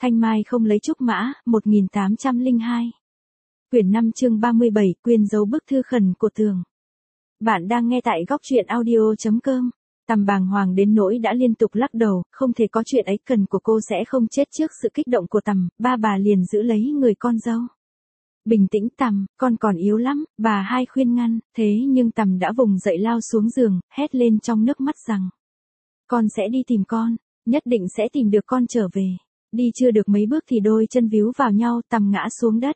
Thanh Mai không lấy trúc mã, 1802. Quyển 5 chương 37, quyên dấu bức thư khẩn của Tường. Bạn đang nghe tại góc truyện audio.com. Tầm bàng hoàng đến nỗi đã liên tục lắc đầu, không thể có chuyện ấy, cần của cô sẽ không chết trước sự kích động của Tầm, ba bà liền giữ lấy người con dâu. Bình tĩnh Tầm, con còn yếu lắm, bà hai khuyên ngăn, thế nhưng Tầm đã vùng dậy lao xuống giường, hét lên trong nước mắt rằng: con sẽ đi tìm con, nhất định sẽ tìm được con trở về. Đi chưa được mấy bước thì đôi chân víu vào nhau, Tầm ngã xuống đất.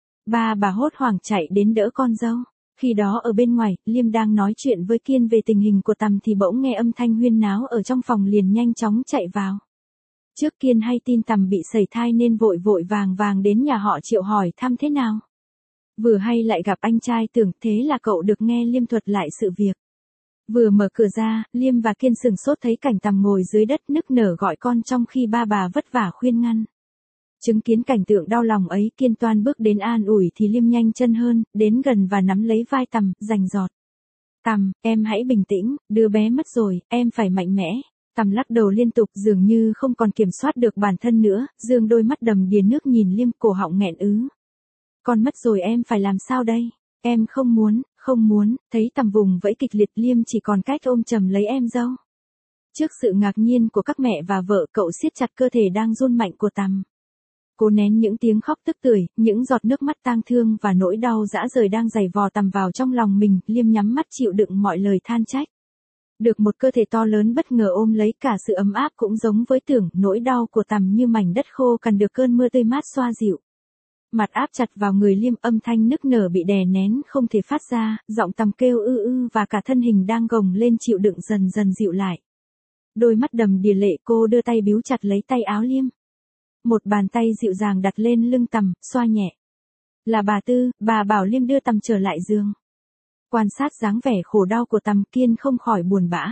Ba bà hốt hoảng chạy đến đỡ con dâu. Khi đó ở bên ngoài, Liêm đang nói chuyện với Kiên về tình hình của Tầm thì bỗng nghe âm thanh huyên náo ở trong phòng, liền nhanh chóng chạy vào. Trước Kiên hay tin Tầm bị sẩy thai nên vội vội vàng vàng đến nhà họ Triệu hỏi thăm thế nào. Vừa hay lại gặp anh trai Tưởng, thế là cậu được nghe Liêm thuật lại sự việc. Vừa mở cửa ra, Liêm và Kiên sửng sốt thấy cảnh Tầm ngồi dưới đất nức nở gọi con trong khi ba bà vất vả khuyên ngăn. Chứng kiến cảnh tượng đau lòng ấy, Kiên toan bước đến an ủi thì Liêm nhanh chân hơn, đến gần và nắm lấy vai Tầm, rành rọt. Tầm, em hãy bình tĩnh, đứa bé mất rồi, em phải mạnh mẽ. Tầm lắc đầu liên tục, dường như không còn kiểm soát được bản thân nữa, dương đôi mắt đầm đìa nước nhìn Liêm, cổ họng nghẹn ứ. Con mất rồi, em phải làm sao đây? Em không muốn, thấy Tầm vùng vẫy kịch liệt, Liêm chỉ còn cách ôm chầm lấy em dâu. Trước sự ngạc nhiên của các mẹ và vợ, cậu siết chặt cơ thể đang run mạnh của Tầm. Cố nén những tiếng khóc tức tưởi, những giọt nước mắt tang thương và nỗi đau dã rời đang giày vò Tầm vào trong lòng mình, Liêm nhắm mắt chịu đựng mọi lời than trách. Được một cơ thể to lớn bất ngờ ôm lấy, cả sự ấm áp cũng giống với Tưởng, nỗi đau của Tầm như mảnh đất khô cần được cơn mưa tươi mát xoa dịu. Mặt áp chặt vào người Liêm, âm thanh nức nở bị đè nén không thể phát ra, giọng Tầm kêu ư ư và cả thân hình đang gồng lên chịu đựng dần dần dịu lại. Đôi mắt đầm đìa lệ, cô đưa tay bíu chặt lấy tay áo Liêm. Một bàn tay dịu dàng đặt lên lưng Tầm, xoa nhẹ. Là bà Tư, bà bảo Liêm đưa Tầm trở lại giường. Quan sát dáng vẻ khổ đau của Tầm, Kiên không khỏi buồn bã.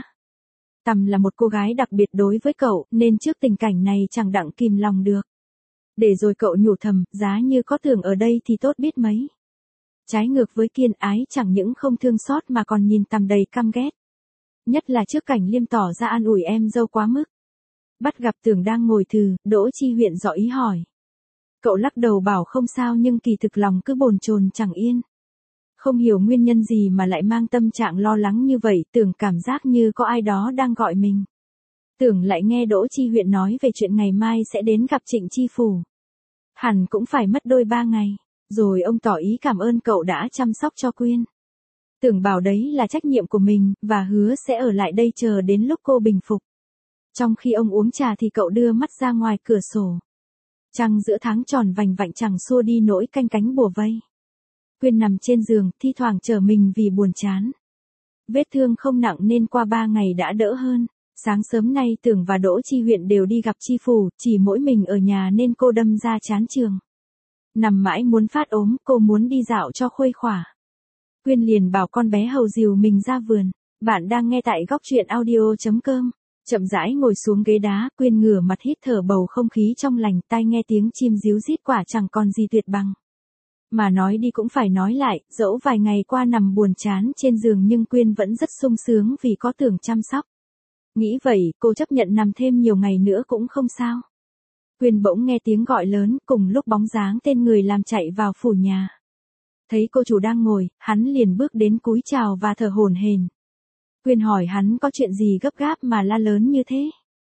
Tầm là một cô gái đặc biệt đối với cậu, nên trước tình cảnh này chẳng đặng kìm lòng được. Để rồi cậu nhủ thầm, giá như có Tưởng ở đây thì tốt biết mấy. Trái ngược với Kiên, ái chẳng những không thương xót mà còn nhìn Tầm đầy căm ghét. Nhất là trước cảnh Liêm tỏ ra an ủi em dâu quá mức. Bắt gặp Tưởng đang ngồi thừ, Đỗ Chi Huyện dọ ý hỏi. Cậu lắc đầu bảo không sao, nhưng kỳ thực lòng cứ bồn chồn chẳng yên. Không hiểu nguyên nhân gì mà lại mang tâm trạng lo lắng như vậy, Tưởng cảm giác như có ai đó đang gọi mình. Tưởng lại nghe Đỗ Chi Huyện nói về chuyện ngày mai sẽ đến gặp Trịnh Chi Phủ. Hẳn cũng phải mất đôi 3 ngày, rồi ông tỏ ý cảm ơn cậu đã chăm sóc cho Quyên. Tưởng bảo đấy là trách nhiệm của mình, và hứa sẽ ở lại đây chờ đến lúc cô bình phục. Trong khi ông uống trà thì cậu đưa mắt ra ngoài cửa sổ. Trăng giữa tháng tròn vành vạnh chẳng xua đi nỗi canh cánh bủa vây. Quyên nằm trên giường, thi thoảng trở mình vì buồn chán. Vết thương không nặng nên qua 3 ngày đã đỡ hơn. Sáng sớm nay Tưởng và Đỗ Chi Huyện đều đi gặp Chi Phủ, chỉ mỗi mình ở nhà nên cô đâm ra chán trường. Nằm mãi muốn phát ốm, cô muốn đi dạo cho khuây khỏa. Quyên liền bảo con bé hầu dìu mình ra vườn. Bạn đang nghe tại góc truyện audio.com. Chậm rãi ngồi xuống ghế đá, Quyên ngửa mặt hít thở bầu không khí trong lành, tai nghe tiếng chim ríu rít quả chẳng còn gì tuyệt bằng. Mà nói đi cũng phải nói lại, dẫu vài ngày qua nằm buồn chán trên giường nhưng Quyên vẫn rất sung sướng vì có Tưởng chăm sóc. Nghĩ vậy, cô chấp nhận nằm thêm nhiều ngày nữa cũng không sao. Quyên bỗng nghe tiếng gọi lớn, cùng lúc bóng dáng tên người làm chạy vào phủ nhà. Thấy cô chủ đang ngồi, hắn liền bước đến cúi chào và thở hổn hển. Quyên hỏi hắn có chuyện gì gấp gáp mà la lớn như thế.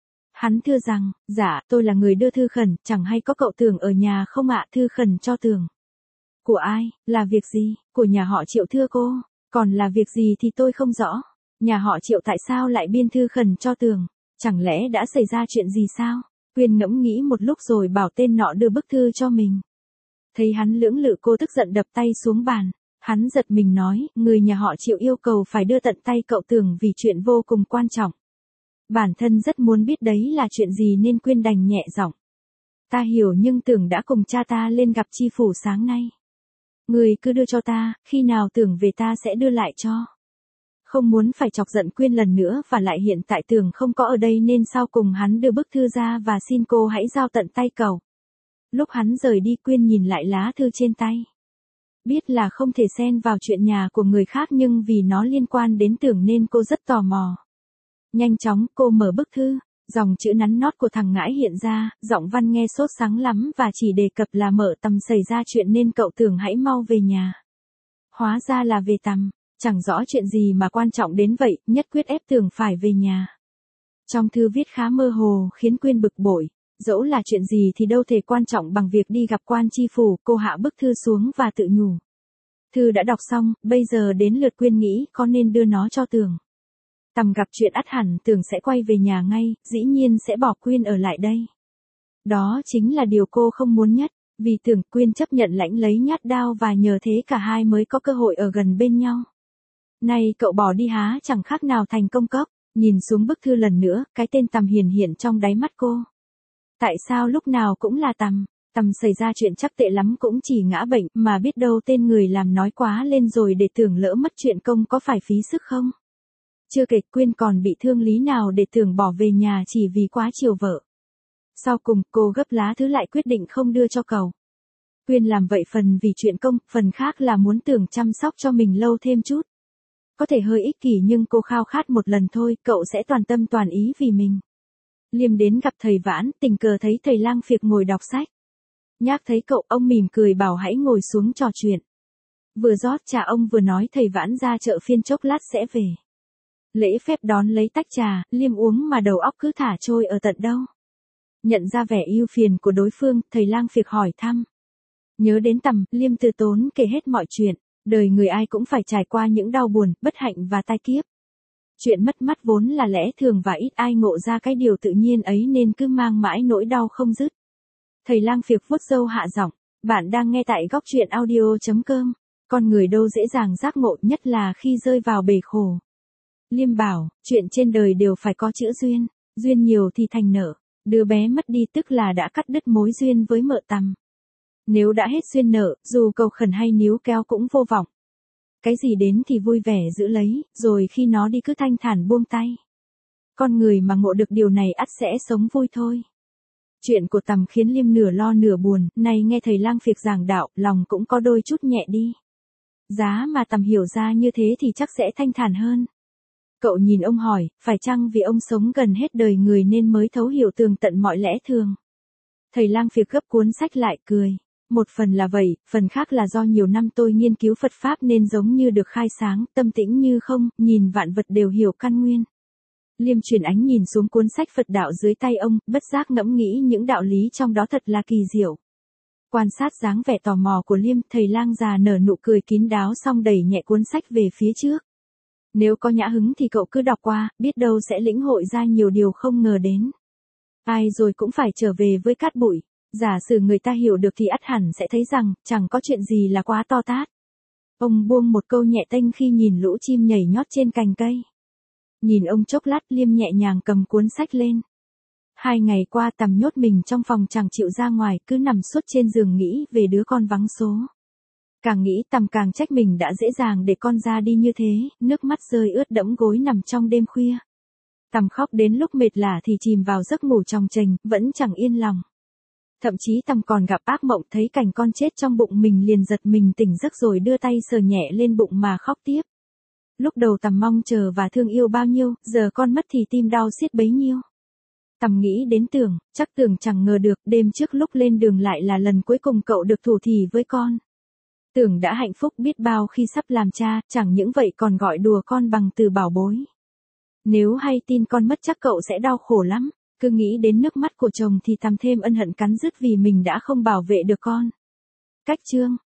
Hắn thưa rằng, dạ, tôi là người đưa thư khẩn, chẳng hay có cậu Tưởng ở nhà không ạ? Thư khẩn cho Tưởng. Của ai, là việc gì? Của nhà họ Triệu thưa cô, còn là việc gì thì tôi không rõ. Nhà họ Triệu tại sao lại biên thư khẩn cho Tưởng? Chẳng lẽ đã xảy ra chuyện gì sao? Quyên ngẫm nghĩ một lúc rồi bảo tên nọ đưa bức thư cho mình. Thấy hắn lưỡng lự, cô tức giận đập tay xuống bàn. Hắn giật mình nói, người nhà họ Triệu yêu cầu phải đưa tận tay cậu Tưởng vì chuyện vô cùng quan trọng. Bản thân rất muốn biết đấy là chuyện gì nên Quyên đành nhẹ giọng. Ta hiểu, nhưng Tưởng đã cùng cha ta lên gặp Chi Phủ sáng nay. Người cứ đưa cho ta, khi nào Tưởng về ta sẽ đưa lại cho. Không muốn phải chọc giận Quyên lần nữa, và lại hiện tại Tưởng không có ở đây nên sau cùng hắn đưa bức thư ra và xin cô hãy giao tận tay cậu. Lúc hắn rời đi, Quyên nhìn lại lá thư trên tay. Biết là không thể xen vào chuyện nhà của người khác nhưng vì nó liên quan đến Tưởng nên cô rất tò mò. Nhanh chóng cô mở bức thư, Dòng chữ nắn nót của thằng Ngãi hiện ra, giọng văn nghe sốt sắng lắm và chỉ đề cập là Mợ Tầm xảy ra chuyện nên cậu tưởng hãy mau về nhà. Hóa ra là về Tầm, chẳng rõ chuyện gì mà quan trọng đến vậy, nhất quyết ép Tường phải về nhà. Trong thư viết khá mơ hồ khiến Quyên bực bội, dẫu là chuyện gì thì đâu thể quan trọng bằng việc đi gặp quan tri phủ, cô hạ bức thư xuống và tự nhủ. Thư đã đọc xong, bây giờ đến lượt Quyên nghĩ có nên đưa nó cho Tường. Tầm gặp chuyện ắt hẳn Tường sẽ quay về nhà ngay, dĩ nhiên sẽ bỏ Quyên ở lại đây. Đó chính là điều cô không muốn nhất, vì Tường Quyên chấp nhận lãnh lấy nhát đao và nhờ thế cả hai mới có cơ hội ở gần bên nhau. Nay cậu bỏ đi há chẳng khác nào thành công cốc, nhìn xuống bức thư lần nữa, cái tên Tầm hiển hiện trong đáy mắt cô. Tại sao lúc nào cũng là Tầm? Tầm xảy ra chuyện chắc tệ lắm cũng chỉ ngã bệnh, mà biết đâu tên người làm nói quá lên rồi để Tưởng lỡ mất chuyện công có phải phí sức không? Chưa kể Quyên còn bị thương lý nào để Tưởng bỏ về nhà chỉ vì quá chiều vợ. Sau cùng cô gấp lá thư lại quyết định không đưa cho cậu. Quyên làm vậy phần vì chuyện công, phần khác là muốn Tưởng chăm sóc cho mình lâu thêm chút. Có thể hơi ích kỷ nhưng cô khao khát một lần thôi, cậu sẽ toàn tâm toàn ý vì mình. Liêm đến gặp thầy Vãn, tình cờ thấy thầy Lang Phiệt ngồi đọc sách. Nhác thấy cậu, ông mỉm cười bảo hãy ngồi xuống trò chuyện. Vừa rót trà ông vừa nói thầy Vãn ra chợ phiên chốc lát sẽ về. Lễ phép đón lấy tách trà, Liêm uống mà đầu óc cứ thả trôi ở tận đâu. Nhận ra vẻ ưu phiền của đối phương, thầy Lang Phiệt hỏi thăm. Nhớ đến Tầm, Liêm từ tốn kể hết mọi chuyện. Đời người ai cũng phải trải qua những đau buồn, bất hạnh và tai kiếp. Chuyện mất mát vốn là lẽ thường và ít ai ngộ ra cái điều tự nhiên ấy nên cứ mang mãi nỗi đau không dứt. Thầy Lang Phiệt vuốt râu hạ giọng, bạn đang nghe tại góc truyện audio.com. Con người đâu dễ dàng giác ngộ, nhất là khi rơi vào bể khổ. Liêm bảo, chuyện trên đời đều phải có chữ duyên, duyên nhiều thì thành nợ. Đứa bé mất đi tức là đã cắt đứt mối duyên với Mợ Tầm. Nếu đã hết duyên nợ, dù cầu khẩn hay níu kéo cũng vô vọng. Cái gì đến thì vui vẻ giữ lấy, rồi khi nó đi cứ thanh thản buông tay. Con người mà ngộ được điều này ắt sẽ sống vui thôi. Chuyện của Tầm khiến Liêm nửa lo nửa buồn, nay nghe thầy Lang Phiệt giảng đạo, lòng cũng có đôi chút nhẹ đi. Giá mà Tầm hiểu ra như thế thì chắc sẽ thanh thản hơn. Cậu nhìn ông hỏi, phải chăng vì ông sống gần hết đời người nên mới thấu hiểu tường tận mọi lẽ thường? Thầy Lang Phiệt gấp cuốn sách lại cười. Một phần là vậy, phần khác là do nhiều năm tôi nghiên cứu Phật Pháp nên giống như được khai sáng, tâm tĩnh như không, nhìn vạn vật đều hiểu căn nguyên. Liêm chuyển ánh nhìn xuống cuốn sách Phật đạo dưới tay ông, bất giác ngẫm nghĩ những đạo lý trong đó thật là kỳ diệu. Quan sát dáng vẻ tò mò của Liêm, thầy Lang già nở nụ cười kín đáo xong đẩy nhẹ cuốn sách về phía trước. Nếu có nhã hứng thì cậu cứ đọc qua, biết đâu sẽ lĩnh hội ra nhiều điều không ngờ đến. Ai rồi cũng phải trở về với cát bụi. Giả sử người ta hiểu được thì ắt hẳn sẽ thấy rằng, chẳng có chuyện gì là quá to tát. Ông buông một câu nhẹ tênh khi nhìn lũ chim nhảy nhót trên cành cây. Nhìn ông chốc lát, Liêm nhẹ nhàng cầm cuốn sách lên. 2 ngày qua Tầm nhốt mình trong phòng chẳng chịu ra ngoài, cứ nằm suốt trên giường nghĩ về đứa con vắng số. Càng nghĩ Tầm càng trách mình đã dễ dàng để con ra đi như thế, nước mắt rơi ướt đẫm gối nằm trong đêm khuya. Tầm khóc đến lúc mệt lả thì chìm vào giấc ngủ chòng chềnh, vẫn chẳng yên lòng. Thậm chí Tầm còn gặp ác mộng thấy cảnh con chết trong bụng mình liền giật mình tỉnh giấc rồi đưa tay sờ nhẹ lên bụng mà khóc tiếp. Lúc đầu Tầm mong chờ và thương yêu bao nhiêu, giờ con mất thì tim đau xiết bấy nhiêu. Tầm nghĩ đến Tưởng, chắc Tưởng chẳng ngờ được đêm trước lúc lên đường lại là lần cuối cùng cậu được thủ thỉ với con. Tưởng đã hạnh phúc biết bao khi sắp làm cha, chẳng những vậy còn gọi đùa con bằng từ bảo bối. Nếu hay tin con mất chắc cậu sẽ đau khổ lắm. Cứ nghĩ đến nước mắt của chồng thì Tầm thêm ân hận cắn rứt vì mình đã không bảo vệ được con. Cách chương